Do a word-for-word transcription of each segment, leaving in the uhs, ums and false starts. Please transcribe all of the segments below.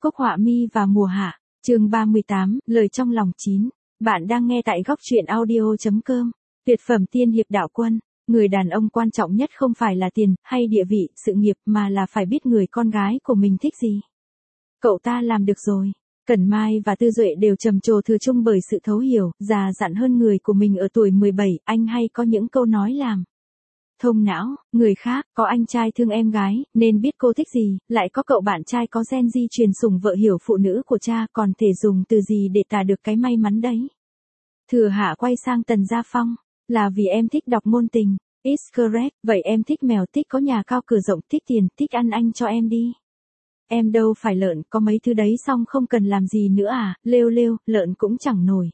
Cốc Họa Mi và Mùa Hạ, chương ba mươi tám, lời trong lòng chín. Bạn đang nghe tại góc truyện audio chấm com. Tuyệt phẩm tiên hiệp đạo quân, người đàn ông quan trọng nhất không phải là tiền, hay địa vị, sự nghiệp mà là phải biết người con gái của mình thích gì. Cậu ta làm được rồi. Cẩn Mai và Tư Duệ đều trầm trồ Thừa Trung bởi sự thấu hiểu, già dặn hơn người của mình ở tuổi mười bảy, anh hay có những câu nói làm thông não, người khác, có anh trai thương em gái, nên biết cô thích gì, lại có cậu bạn trai có gen di truyền sủng vợ hiểu phụ nữ của cha, còn thể dùng từ gì để tả được cái may mắn đấy. Thừa Hạ quay sang Tần Gia Phong, là vì em thích đọc ngôn tình, it's correct, vậy em thích mèo, thích có nhà cao cửa rộng, thích tiền, thích ăn anh cho em đi. Em đâu phải lợn, có mấy thứ đấy xong không cần làm gì nữa à, lêu lêu, lợn cũng chẳng nổi.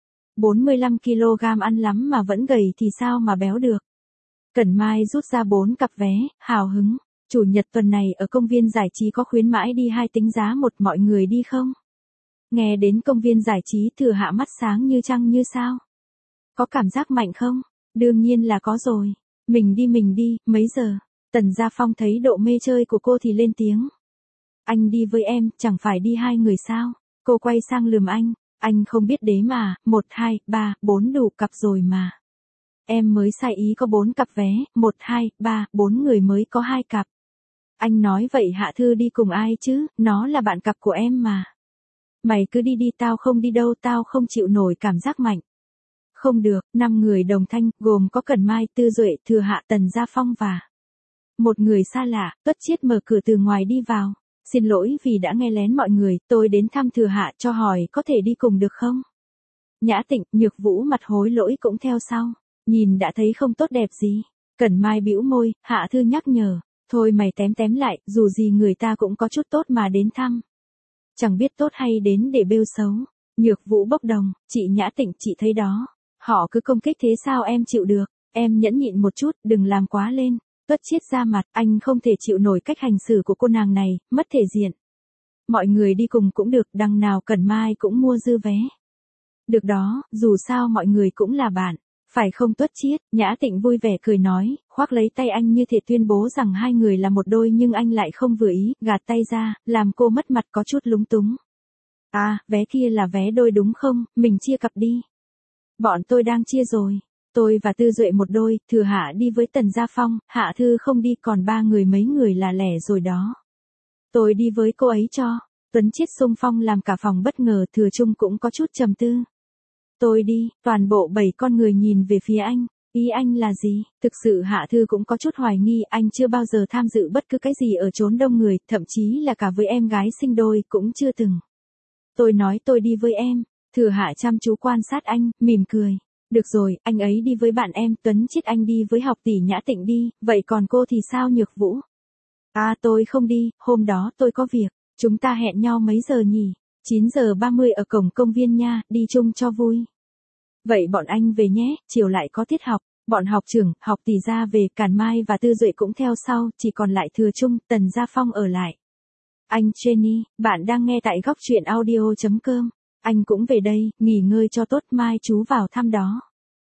bốn mươi lăm ki lô gam ăn lắm mà vẫn gầy thì sao mà béo được. Cẩn Mai rút ra bốn cặp vé, hào hứng, chủ nhật tuần này ở công viên giải trí có khuyến mãi đi hai tính giá một, mọi người đi không? Nghe đến công viên giải trí Thừa Hạ mắt sáng như trăng như sao. Có cảm giác mạnh không? Đương nhiên là có rồi. Mình đi mình đi, mấy giờ? Tần Gia Phong thấy độ mê chơi của cô thì lên tiếng. Anh đi với em, chẳng phải đi hai người sao? Cô quay sang lườm anh, anh không biết đếm mà, một, hai, ba, bốn đủ cặp rồi mà. Em mới sai ý có bốn cặp vé, một, hai, ba, bốn người mới có hai cặp. Anh nói vậy Hạ Thư đi cùng ai chứ, nó là bạn cặp của em mà. Mày cứ đi đi, tao không đi đâu, tao không chịu nổi cảm giác mạnh. Không được, năm người đồng thanh, gồm có Cẩn Mai, Tư Duệ, Thừa Hạ, Tần Gia Phong và một người xa lạ. Tuất Chiết mở cửa từ ngoài đi vào. Xin lỗi vì đã nghe lén mọi người, tôi đến thăm Thừa Hạ cho hỏi có thể đi cùng được không? Nhã Tịnh, Nhược Vũ mặt hối lỗi cũng theo sau. Nhìn đã thấy không tốt đẹp gì. Cẩn Mai bĩu môi, Hạ Thư nhắc nhở. Thôi mày tém tém lại, dù gì người ta cũng có chút tốt mà đến thăm. Chẳng biết tốt hay đến để bêu xấu. Nhược Vũ bốc đồng, chị Nhã Tịnh, chị thấy đó. Họ cứ công kích thế sao em chịu được. Em nhẫn nhịn một chút, đừng làm quá lên. Tuất Chiết ra mặt, anh không thể chịu nổi cách hành xử của cô nàng này, mất thể diện. Mọi người đi cùng cũng được, đằng nào Cẩn Mai cũng mua dư vé. Được đó, dù sao mọi người cũng là bạn. Phải không Tuất Chiết? Nhã Tịnh vui vẻ cười nói, khoác lấy tay anh như thể tuyên bố rằng hai người là một đôi, nhưng anh lại không vừa ý, gạt tay ra, làm cô mất mặt có chút lúng túng. À, vé kia là vé đôi đúng không, mình chia cặp đi. Bọn tôi đang chia rồi. Tôi và Tư Duệ một đôi, Thừa Hạ đi với Tần Gia Phong, Hạ Thư không đi, còn ba người mấy người là lẻ rồi đó. Tôi đi với cô ấy cho. Tuấn Chiết xung phong làm cả phòng bất ngờ, Thừa Trung cũng có chút trầm tư. Tôi đi, toàn bộ bảy con người nhìn về phía anh. Ý anh là gì? Thực sự Hạ Thư cũng có chút hoài nghi, anh chưa bao giờ tham dự bất cứ cái gì ở chốn đông người, thậm chí là cả với em gái sinh đôi cũng chưa từng. Tôi nói tôi đi với em. Thừa Hạ chăm chú quan sát anh, mỉm cười. Được rồi, anh ấy đi với bạn em, Tuấn Chiết anh đi với học tỷ Nhã Tịnh đi, vậy còn cô thì sao Nhược Vũ? À tôi không đi, hôm đó tôi có việc, chúng ta hẹn nhau mấy giờ nhỉ? chín giờ ba mươi ở cổng công viên nha, đi chung cho vui. Vậy bọn anh về nhé, chiều lại có tiết học, bọn học trưởng, học tỷ ra về, Cẩn Mai và Tư Duệ cũng theo sau, chỉ còn lại Thừa Trung, Tần Gia Phong ở lại. Anh Jenny, bạn đang nghe tại góc truyện audio chấm com. Anh cũng về đây, nghỉ ngơi cho tốt, mai chú vào thăm đó.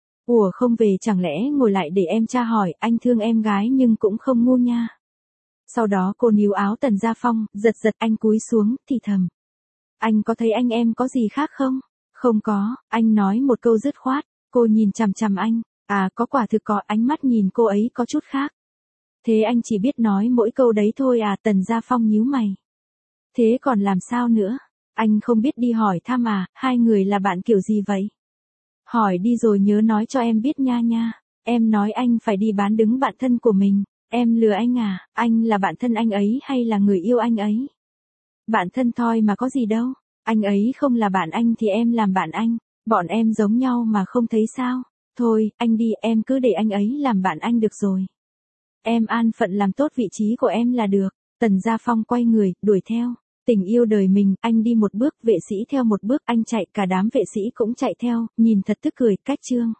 Ủa không về chẳng lẽ ngồi lại để em tra hỏi, anh thương em gái nhưng cũng không ngu nha. Sau đó cô níu áo Tần Gia Phong, giật giật anh cúi xuống, thì thầm. Anh có thấy anh em có gì khác không? Không có, anh nói một câu dứt khoát, cô nhìn chằm chằm anh, à có quả thực có, ánh mắt nhìn cô ấy có chút khác. Thế anh chỉ biết nói mỗi câu đấy thôi à, Tần Gia Phong nhíu mày. Thế còn làm sao nữa? Anh không biết đi hỏi thăm à, hai người là bạn kiểu gì vậy? Hỏi đi rồi nhớ nói cho em biết nha nha. Em nói anh phải đi bán đứng bạn thân của mình. Em lừa anh à, anh là bạn thân anh ấy hay là người yêu anh ấy? Bạn thân thôi mà có gì đâu. Anh ấy không là bạn anh thì em làm bạn anh. Bọn em giống nhau mà không thấy sao. Thôi, anh đi, em cứ để anh ấy làm bạn anh được rồi. Em an phận làm tốt vị trí của em là được. Tần Gia Phong quay người, đuổi theo. Tình yêu đời mình, anh đi một bước, vệ sĩ theo một bước, anh chạy, cả đám vệ sĩ cũng chạy theo, nhìn thật tức cười, cách chương.